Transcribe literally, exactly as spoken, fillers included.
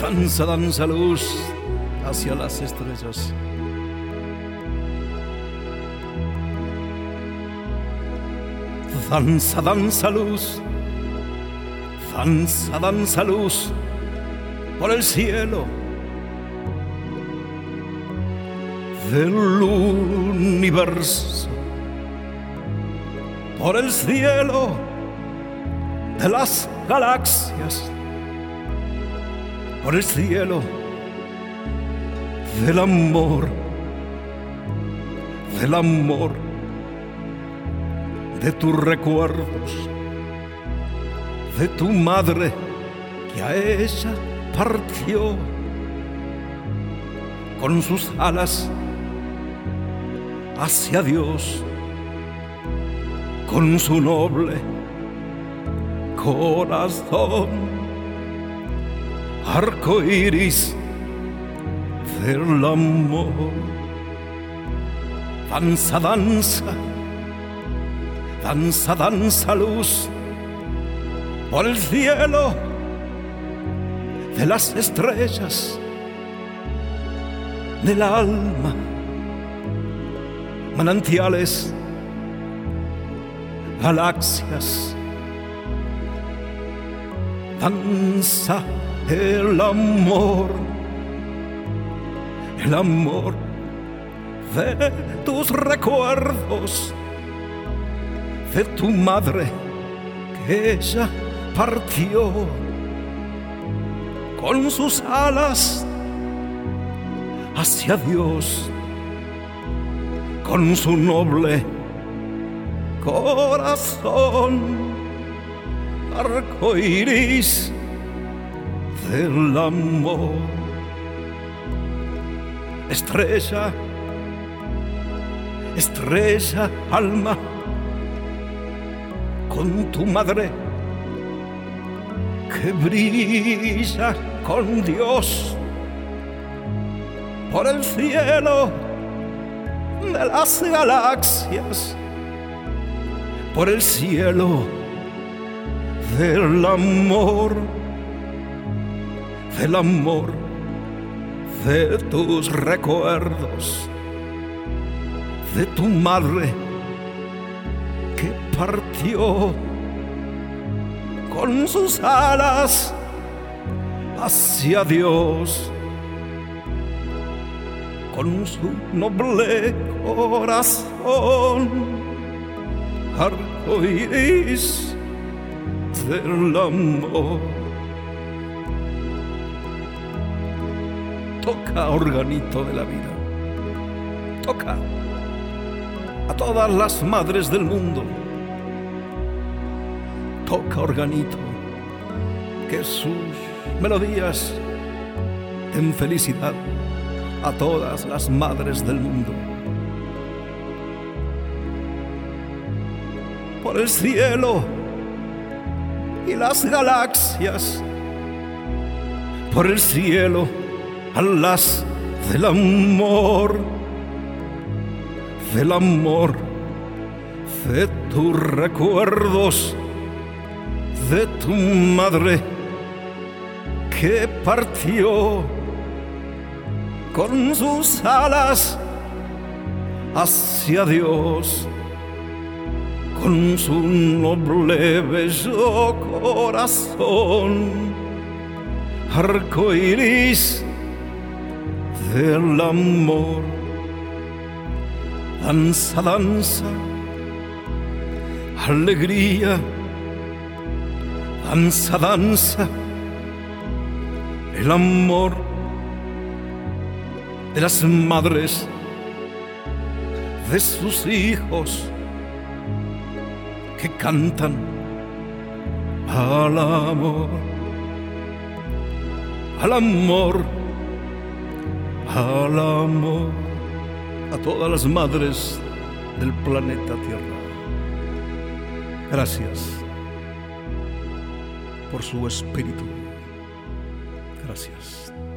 Danza, danza luz hacia las estrellas. Danza, danza luz, danza, danza luz por el cielo del universo, por el cielo de las galaxias, por el cielo del amor, del amor de tus recuerdos, de tu madre que a ella partió con sus alas hacia Dios, con su noble corazón, arco iris del amor. Danza, danza, danza, danza luz por el cielo de las estrellas del alma, manantiales, galaxias. Danza el amor, el amor de tus recuerdos, de tu madre que ella partió con sus alas hacia Dios, con su noble corazón, arco iris del amor. Estrella, estrella, alma, con tu madre que brilla con Dios por el cielo de las galaxias, por el cielo del amor, del amor de tus recuerdos, de tu madre que partió con sus alas hacia Dios, con su noble corazón, arco iris del amor. Toca, organito de la vida, toca a todas las madres del mundo. Toca, organito, que sus melodías den felicidad a todas las madres del mundo. Por el cielo y las galaxias, por el cielo, alas del amor, del amor de tus recuerdos, de tu madre que partió con sus alas hacia Dios, con su noble bello corazón, arco iris del amor. Danza, danza, alegría, danza, danza, el amor de las madres, de sus hijos que cantan al amor, al amor, al amor, a todas las madres del planeta Tierra. Gracias por su espíritu. Gracias.